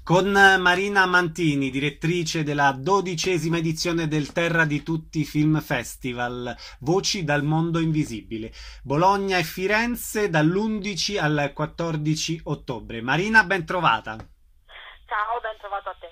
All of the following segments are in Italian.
con Marina Mantini, direttrice della 12ª edizione del Terra di Tutti Film Festival, Voci dal mondo invisibile, Bologna e Firenze dall'11 al 14 ottobre. Marina, ben trovata. Ciao, ben trovato a te.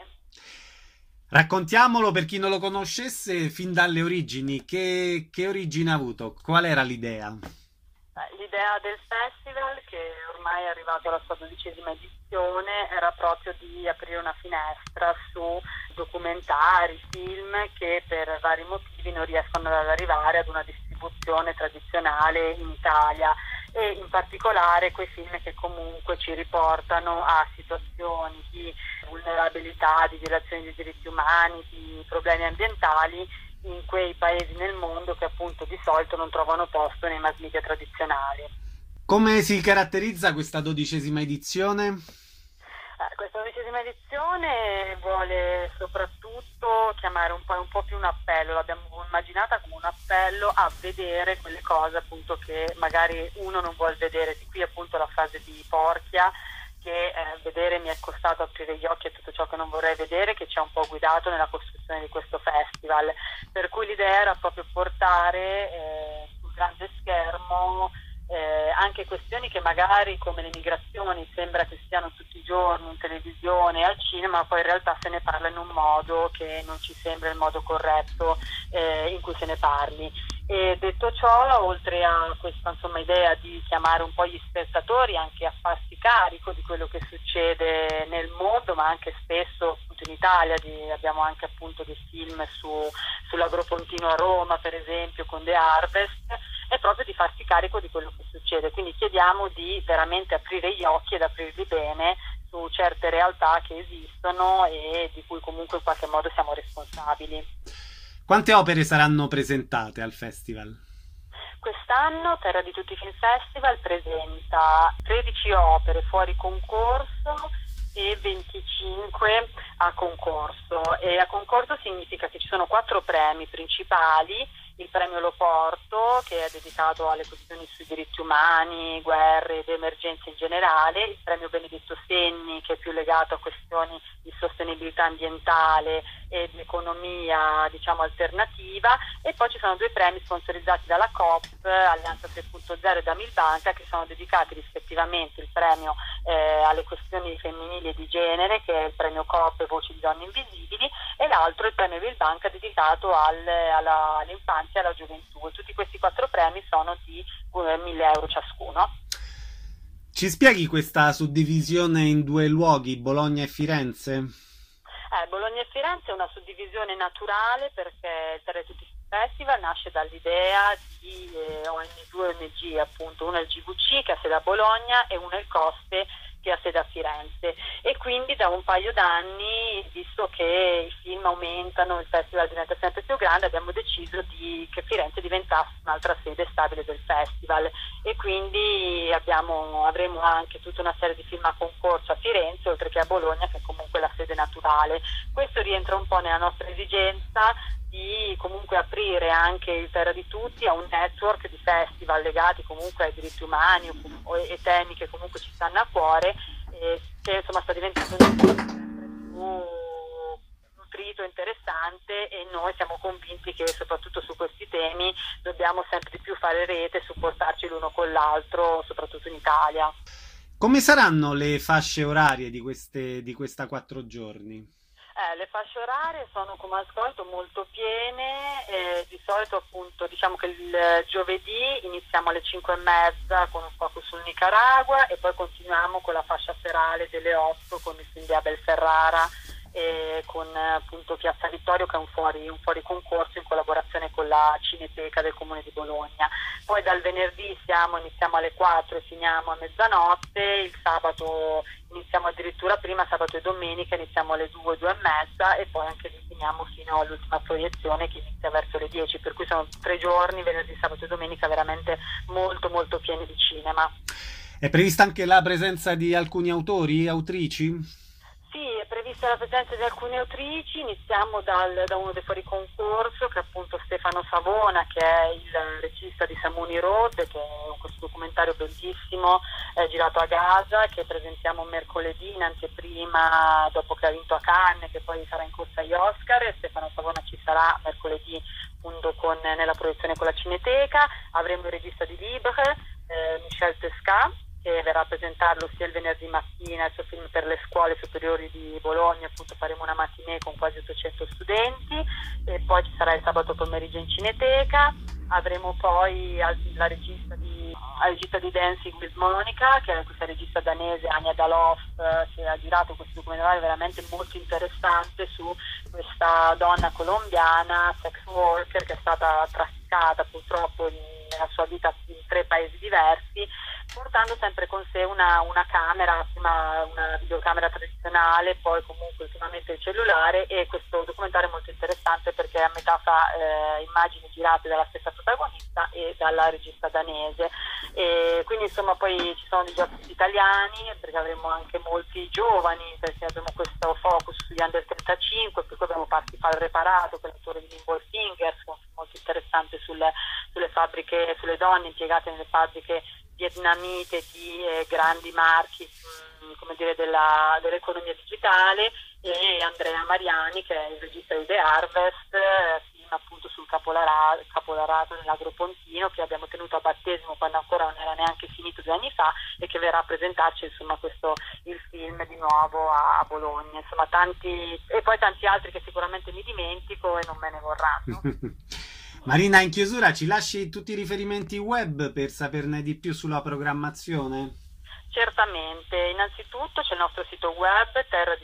Raccontiamolo per chi non lo conoscesse fin dalle origini. Che origine ha avuto? Qual era l'idea? L'idea del festival, che ormai è arrivato alla sua 12ª edizione, era proprio di aprire una finestra su documentari, film che per vari motivi non riescono ad arrivare ad una distribuzione tradizionale in Italia, e in particolare quei film che comunque ci riportano a situazioni di vulnerabilità, di violazioni dei diritti umani, di problemi ambientali in quei paesi nel mondo che appunto di solito non trovano posto nei mass media tradizionali. Come si caratterizza questa 12ª edizione? Questa 12ª edizione vuole soprattutto chiamare un po' più un appello, l'abbiamo immaginata come un appello a vedere quelle cose appunto che magari uno non vuol vedere, di qui appunto la frase di Porchia, che vedere mi è costato aprire gli occhi a tutto ciò che non vorrei vedere, che ci ha un po' guidato nella costruzione di questo festival, per cui l'idea era proprio portare sul grande schermo anche questioni che magari come le migrazioni sembra che siano tutti i giorni in televisione e al cinema, ma poi in realtà se ne parla in un modo che non ci sembra il modo corretto in cui se ne parli. E detto ciò, oltre a questa idea di chiamare un po' gli spettatori anche a farsi carico di quello che succede nel mondo, ma anche spesso appunto in Italia abbiamo anche appunto dei film sull'Agropontino a Roma, per esempio, con The Harvest, è proprio di farsi carico di quello che succede. Quindi chiediamo di veramente aprire gli occhi ed aprirli bene su certe realtà che esistono e di cui comunque in qualche modo siamo responsabili. Quante opere saranno presentate al festival? Quest'anno Terra di Tutti Film Festival presenta 13 opere fuori concorso e 25 a concorso. E a concorso significa che ci sono 4 premi principali: il premio Loporto, che è dedicato alle questioni sui diritti umani, guerre ed emergenze in generale, il premio Benedetto Senni, che è più legato a questioni di sostenibilità ambientale e di economia, diciamo, alternativa, e poi ci sono 2 premi sponsorizzati dalla Coop, Alleanza 3.0 e da Milbanca, che sono dedicati rispettivamente il premio alle questioni femminili e di genere, che è il premio Coop Voci di Donne Invisibili, e l'altro il premio Milbanca dedicato all'infanzia e alla gioventù. E tutti questi 4 premi sono di 1.000 euro ciascuno. Ci spieghi questa suddivisione in 2 luoghi, Bologna e Firenze? Bologna e Firenze è una suddivisione naturale perché il Terra di Tutti Festival nasce dall'idea di due ONG, appunto, uno è il GVC che ha sede a Bologna e uno è il COSPE che ha sede a Firenze, e quindi da un paio d'anni, visto che i film aumentano, il festival diventa sempre più grande, abbiamo deciso che Firenze diventasse un'altra sede stabile del festival, e quindi avremo anche tutta una serie di film a concorso a Firenze oltre che a Bologna, che è comunque la sede naturale. Questo rientra un po' nella nostra esigenza di comunque aprire anche il Terra di Tutti a un network di festival legati comunque ai diritti umani e temi che comunque ci stanno a cuore, che sta diventando un incontro sempre più nutrito, interessante, e noi siamo convinti che soprattutto su questi temi dobbiamo sempre di più fare rete, supportarci l'uno con l'altro, soprattutto in Italia. Come saranno le fasce orarie di questa 4 giorni? Le fasce orarie sono come al solito molto piene, di solito appunto diciamo che il giovedì iniziamo alle 5:30 con un focus sul Nicaragua, e poi continuiamo con la fascia serale delle 8 con il film di Abel Ferrara e con appunto Piazza Vittorio, che è un fuori concorso in collaborazione con la Cineteca del Comune di Bologna. Poi dal venerdì iniziamo alle 4 e finiamo a mezzanotte, il sabato iniziamo addirittura prima, sabato e domenica iniziamo alle 2, 2:30, e poi anche lì finiamo fino all'ultima proiezione che inizia verso le 10, per cui sono 3 giorni, venerdì, sabato e domenica, veramente molto molto pieni di cinema. È prevista anche la presenza di alcuni autori, autrici? Sì, è previsto visto la presenza di alcune autrici. Iniziamo da uno dei fuori concorso, che è appunto Stefano Savona, che è il regista di Samuni Road, che è questo documentario bellissimo girato a Gaza, che presentiamo mercoledì in anteprima dopo che ha vinto a Cannes, che poi sarà in corsa agli Oscar. E Stefano Savona ci sarà mercoledì appunto nella proiezione con la Cineteca. Avremo il regista di Libre, Michel Tesca, che verrà a presentarlo sia il venerdì mattina il suo film per le scuole superiori di Bologna. Appunto faremo una matinée con quasi 800 studenti, e poi ci sarà il sabato pomeriggio in Cineteca. Avremo poi la regista di Dancing with Monica, che è questa regista danese, Anja Dalof, che ha girato questo documentario veramente molto interessante su questa donna colombiana, sex worker, che è stata trafficata purtroppo nella sua vita in 3 paesi diversi, portando sempre con sé una camera, prima una videocamera tradizionale, poi comunque ultimamente il cellulare. E questo documentario è molto interessante perché a metà fa immagini girate dalla stessa protagonista e dalla regista danese. E quindi insomma poi ci sono degli ospiti italiani, perché avremo anche molti giovani, perché abbiamo questo focus sugli under 35, per cui abbiamo Parsifal Reparato, che è l'autore di Nimble Fingers, molto interessante sulle fabbriche, sulle donne impiegate nelle fabbriche vietnamite di grandi marchi, come dire, dell'economia digitale. E Andrea Mariani, che è il regista di The Harvest, film appunto sul capolarato nell'Agropontino, che abbiamo tenuto a battesimo quando ancora non era neanche finito 2 anni fa, e che verrà a presentarci insomma il film di nuovo a Bologna. Insomma tanti, e poi tanti altri che sicuramente mi dimentico e non me ne vorranno. Marina, in chiusura ci lasci tutti i riferimenti web per saperne di più sulla programmazione? Certamente, innanzitutto c'è il nostro sito web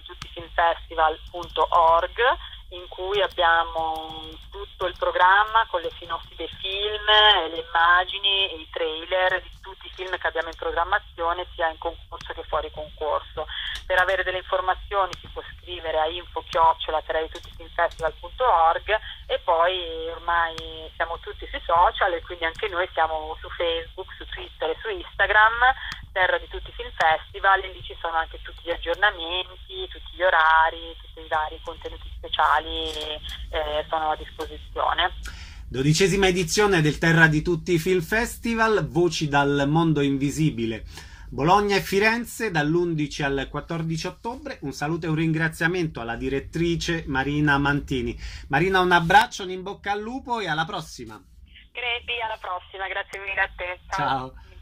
terradituttifilmfestival.org, in cui abbiamo tutto il programma con le sinossi dei film, le immagini e i trailer di tutti i film che abbiamo in programmazione, sia in concorso che fuori concorso. Per avere delle informazioni si può scrivere a info@terradituttifilmfestival.org, e poi ormai siamo tutti sui social, e quindi anche noi siamo su Facebook, su Twitter e su Instagram, Terra di Tutti Film Festival, e lì ci sono anche tutti gli aggiornamenti, tutti gli orari, tutti i vari contenuti speciali sono a disposizione. 12ª edizione del Terra di Tutti Film Festival, Voci dal mondo invisibile. Bologna e Firenze dall'11 al 14 ottobre. Un saluto e un ringraziamento alla direttrice Marina Mantini. Marina, un abbraccio, un in bocca al lupo e alla prossima. Crepi, alla prossima, grazie mille a te. Ciao.